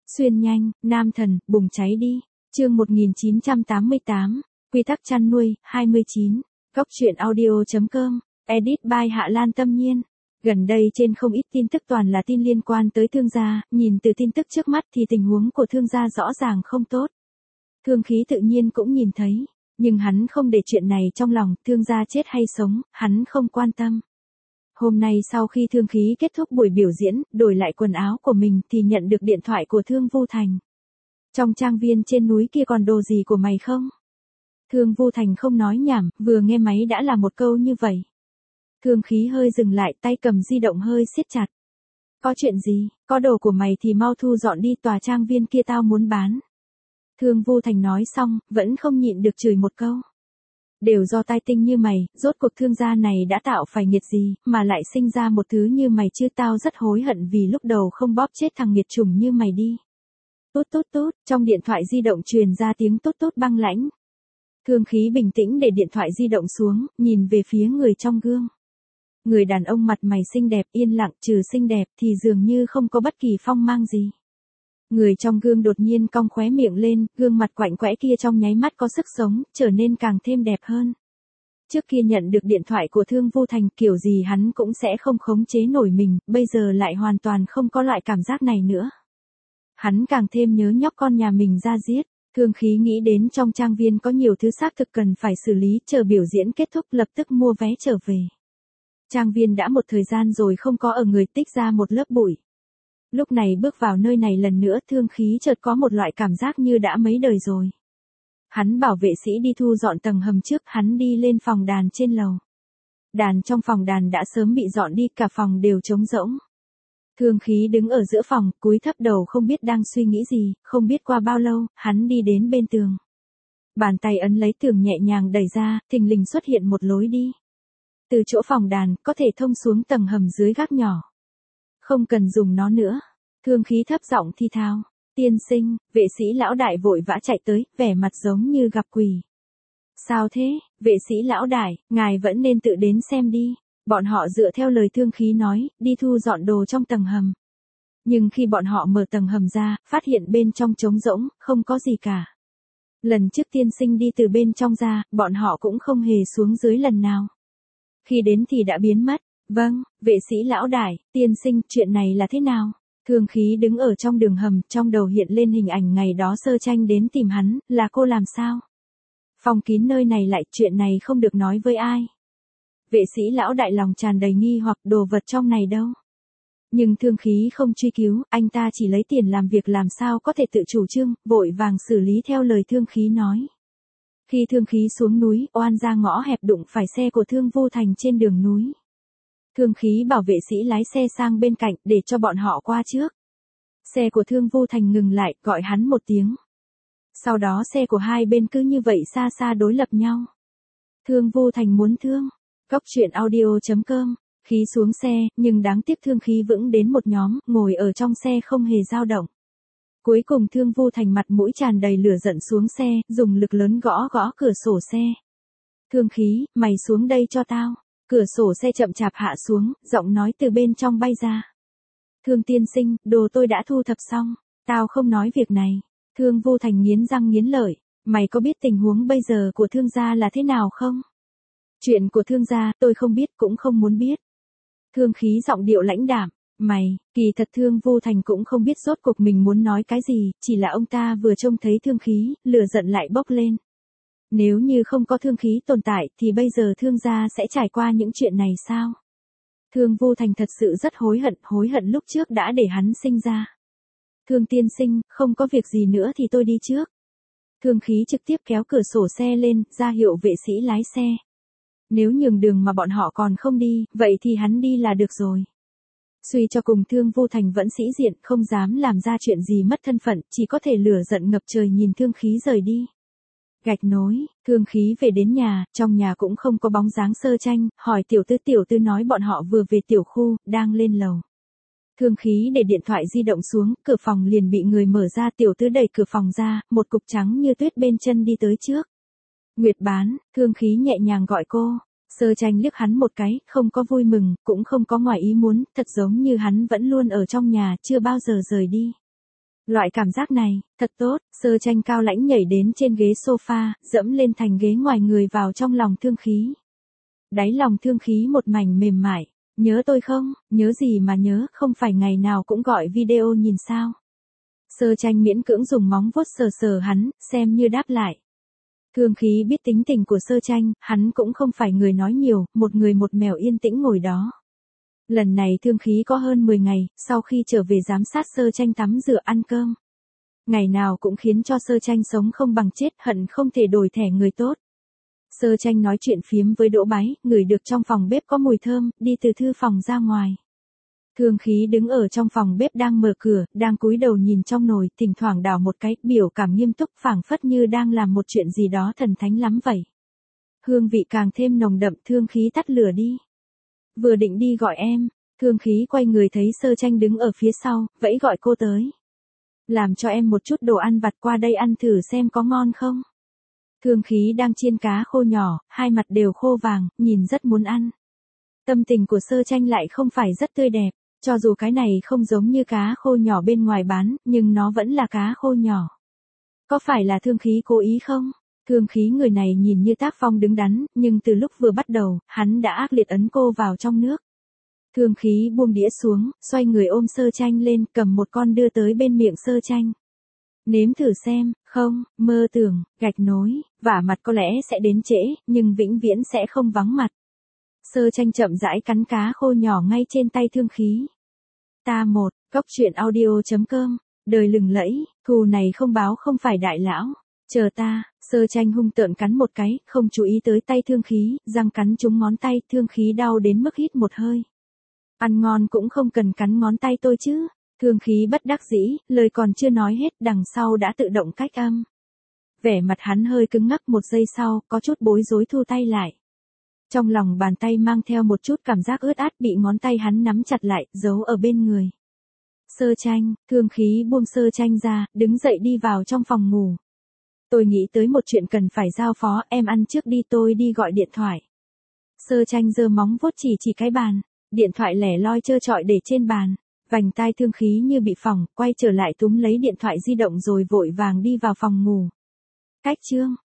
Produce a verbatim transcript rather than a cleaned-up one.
Xuyên nhanh, nam thần, bùng cháy đi. Chương một nghìn chín trăm tám mươi tám, quy tắc chăn nuôi, hai mươi chín. Góc truyện audio.com, edit by Hạ Lan Tâm Nhiên. Gần đây trên không ít tin tức toàn là tin liên quan tới thương gia, nhìn từ tin tức trước mắt thì tình huống của thương gia rõ ràng không tốt. Thương Khí tự nhiên cũng nhìn thấy, nhưng hắn không để chuyện này trong lòng, thương gia chết hay sống, hắn không quan tâm. Hôm nay sau khi Thương Khí kết thúc buổi biểu diễn, đổi lại quần áo của mình thì nhận được điện thoại của Thương Vu Thành. Trong trang viên trên núi kia còn đồ gì của mày không? Thương Vu Thành không nói nhảm, vừa nghe máy đã là một câu như vậy. Thương Khí hơi dừng lại, tay cầm di động hơi siết chặt. Có chuyện gì, có đồ của mày thì mau thu dọn đi, tòa trang viên kia tao muốn bán. Thương Vu Thành nói xong, vẫn không nhịn được chửi một câu. Đều do tai tinh như mày, rốt cuộc thương gia này đã tạo phải nghiệt gì, mà lại sinh ra một thứ như mày chứ, tao rất hối hận vì lúc đầu không bóp chết thằng nghiệt chủng như mày đi. Tốt tốt tốt, trong điện thoại di động truyền ra tiếng tốt tốt băng lãnh. Thương Khí bình tĩnh để điện thoại di động xuống, nhìn về phía người trong gương. Người đàn ông mặt mày xinh đẹp, yên lặng, trừ xinh đẹp thì dường như không có bất kỳ phong mang gì. Người trong gương đột nhiên cong khóe miệng lên, gương mặt quạnh quẽ kia trong nháy mắt có sức sống, trở nên càng thêm đẹp hơn. Trước kia nhận được điện thoại của Thương Vu Thành, kiểu gì hắn cũng sẽ không khống chế nổi mình, bây giờ lại hoàn toàn không có loại cảm giác này nữa. Hắn càng thêm nhớ nhóc con nhà mình ra giết. Thương Khí nghĩ đến trong trang viên có nhiều thứ xác thực cần phải xử lý, chờ biểu diễn kết thúc lập tức mua vé trở về. Trang viên đã một thời gian rồi không có ở người, tích ra một lớp bụi. Lúc này bước vào nơi này lần nữa, Thương Khí chợt có một loại cảm giác như đã mấy đời rồi. Hắn bảo vệ sĩ đi thu dọn tầng hầm trước, hắn đi lên phòng đàn trên lầu. Đàn trong phòng đàn đã sớm bị dọn đi, cả phòng đều trống rỗng. Thương Khí đứng ở giữa phòng, cúi thấp đầu không biết đang suy nghĩ gì, không biết qua bao lâu, hắn đi đến bên tường. Bàn tay ấn lấy tường nhẹ nhàng đẩy ra, thình lình xuất hiện một lối đi. Từ chỗ phòng đàn, có thể thông xuống tầng hầm dưới gác nhỏ. Không cần dùng nó nữa. Thương Khí thấp giọng thi thao. Tiên sinh, vệ sĩ lão đại vội vã chạy tới, vẻ mặt giống như gặp quỷ. Sao thế, vệ sĩ lão đại, ngài vẫn nên tự đến xem đi. Bọn họ dựa theo lời Thương Khí nói, đi thu dọn đồ trong tầng hầm. Nhưng khi bọn họ mở tầng hầm ra, phát hiện bên trong trống rỗng, không có gì cả. Lần trước tiên sinh đi từ bên trong ra, bọn họ cũng không hề xuống dưới lần nào. Khi đến thì đã biến mất. Vâng, vệ sĩ lão đại, tiên sinh, chuyện này là thế nào? Thương Khí đứng ở trong đường hầm, trong đầu hiện lên hình ảnh ngày đó Sơ Tranh đến tìm hắn, là cô làm sao? Phong kín nơi này lại, chuyện này không được nói với ai. Vệ sĩ lão đại lòng tràn đầy nghi hoặc, đồ vật trong này đâu? Nhưng Thương Khí không truy cứu, anh ta chỉ lấy tiền làm việc, làm sao có thể tự chủ trương, vội vàng xử lý theo lời Thương Khí nói. Khi Thương Khí xuống núi, oan ra ngõ hẹp đụng phải xe của Thương Vu Thành trên đường núi. Thương Khí bảo vệ sĩ lái xe sang bên cạnh để cho bọn họ qua trước. Xe của Thương Vu Thành ngừng lại, gọi hắn một tiếng. Sau đó xe của hai bên cứ như vậy xa xa đối lập nhau. Thương Vu Thành muốn thương. Góc truyện audio.com. Khí xuống xe, nhưng đáng tiếc Thương Khí vững đến một nhóm, ngồi ở trong xe không hề dao động. Cuối cùng Thương Vu Thành mặt mũi tràn đầy lửa giận xuống xe, dùng lực lớn gõ gõ cửa sổ xe. Thương Khí, mày xuống đây cho tao. Cửa sổ xe chậm chạp hạ xuống, giọng nói từ bên trong bay ra. Thương tiên sinh, đồ tôi đã thu thập xong, tao không nói việc này. Thương Vu Thành nghiến răng nghiến lợi, mày có biết tình huống bây giờ của thương gia là thế nào không? Chuyện của thương gia, tôi không biết cũng không muốn biết. Thương Khí giọng điệu lãnh đạm, mày, kỳ thật Thương Vu Thành cũng không biết rốt cuộc mình muốn nói cái gì, chỉ là ông ta vừa trông thấy Thương Khí, lửa giận lại bốc lên. Nếu như không có Thương Khí tồn tại thì bây giờ thương gia sẽ trải qua những chuyện này sao? Thương Vu Thành thật sự rất hối hận, hối hận lúc trước đã để hắn sinh ra. Thương tiên sinh, không có việc gì nữa thì tôi đi trước. Thương Khí trực tiếp kéo cửa sổ xe lên, ra hiệu vệ sĩ lái xe. Nếu nhường đường mà bọn họ còn không đi, vậy thì hắn đi là được rồi. Suy cho cùng Thương Vu Thành vẫn sĩ diện, không dám làm ra chuyện gì mất thân phận, chỉ có thể lửa giận ngập trời nhìn Thương Khí rời đi. Gạch nối, Thương Khí về đến nhà, trong nhà cũng không có bóng dáng Sơ Tranh, hỏi tiểu tư tiểu tư nói bọn họ vừa về tiểu khu, đang lên lầu. Thương Khí để điện thoại di động xuống, cửa phòng liền bị người mở ra, tiểu tư đẩy cửa phòng ra, một cục trắng như tuyết bên chân đi tới trước. Nguyệt Bán, Thương Khí nhẹ nhàng gọi cô. Sơ Tranh liếc hắn một cái, không có vui mừng, cũng không có ngoài ý muốn, thật giống như hắn vẫn luôn ở trong nhà, chưa bao giờ rời đi. Loại cảm giác này, thật tốt, Sơ Tranh cao lãnh nhảy đến trên ghế sofa, dẫm lên thành ghế ngoài người vào trong lòng Thương Khí. Đáy lòng Thương Khí một mảnh mềm mại, nhớ tôi không, nhớ gì mà nhớ, không phải ngày nào cũng gọi video nhìn sao. Sơ Tranh miễn cưỡng dùng móng vuốt sờ sờ hắn, xem như đáp lại. Thương Khí biết tính tình của Sơ Tranh, hắn cũng không phải người nói nhiều, một người một mèo yên tĩnh ngồi đó. Lần này Thương Khí có hơn mười ngày, sau khi trở về giám sát Sơ Tranh tắm rửa ăn cơm. Ngày nào cũng khiến cho Sơ Tranh sống không bằng chết, hận không thể đổi thẻ người tốt. Sơ Tranh nói chuyện phiếm với Đỗ Bái, ngửi được trong phòng bếp có mùi thơm, đi từ thư phòng ra ngoài. Thương Khí đứng ở trong phòng bếp đang mở cửa, đang cúi đầu nhìn trong nồi, thỉnh thoảng đảo một cái, biểu cảm nghiêm túc phảng phất như đang làm một chuyện gì đó thần thánh lắm vậy. Hương vị càng thêm nồng đậm, Thương Khí tắt lửa đi. Vừa định đi gọi em, Thương Khí quay người thấy Sơ Tranh đứng ở phía sau, vẫy gọi cô tới. Làm cho em một chút đồ ăn vặt qua đây ăn thử xem có ngon không. Thương Khí đang chiên cá khô nhỏ, hai mặt đều khô vàng, nhìn rất muốn ăn. Tâm tình của Sơ Tranh lại không phải rất tươi đẹp, cho dù cái này không giống như cá khô nhỏ bên ngoài bán, nhưng nó vẫn là cá khô nhỏ. Có phải là Thương Khí cố ý không? Thương Khí người này nhìn như tác phong đứng đắn, nhưng từ lúc vừa bắt đầu, hắn đã ác liệt ấn cô vào trong nước. Thương Khí buông đĩa xuống, xoay người ôm Sơ Tranh lên, cầm một con đưa tới bên miệng Sơ Tranh. Nếm thử xem, không, mơ tưởng, gạch nối, vả mặt có lẽ sẽ đến trễ, nhưng vĩnh viễn sẽ không vắng mặt. Sơ Tranh chậm rãi cắn cá khô nhỏ ngay trên tay Thương Khí. Ta một, góc truyện audio chấm com, đời lừng lẫy, thù này không báo không phải đại lão. Chờ ta, Sơ Tranh hung tợn cắn một cái, không chú ý tới tay Thương Khí, răng cắn trúng ngón tay, Thương Khí đau đến mức hít một hơi. Ăn ngon cũng không cần cắn ngón tay tôi chứ. Thương Khí bất đắc dĩ, lời còn chưa nói hết, đằng sau đã tự động cách âm. Vẻ mặt hắn hơi cứng ngắc một giây sau, có chút bối rối thu tay lại. Trong lòng bàn tay mang theo một chút cảm giác ướt át bị ngón tay hắn nắm chặt lại, giấu ở bên người. Sơ Tranh, Thương Khí buông Sơ Tranh ra, đứng dậy đi vào trong phòng ngủ. Tôi nghĩ tới một chuyện cần phải giao phó, em ăn trước đi, tôi đi gọi điện thoại. Sơ Tranh giơ móng vuốt chỉ chỉ cái bàn, điện thoại lẻ loi trơ trọi để trên bàn. Vành tai Thương Khí như bị phỏng, quay trở lại túm lấy điện thoại di động rồi vội vàng đi vào phòng ngủ. Cách chương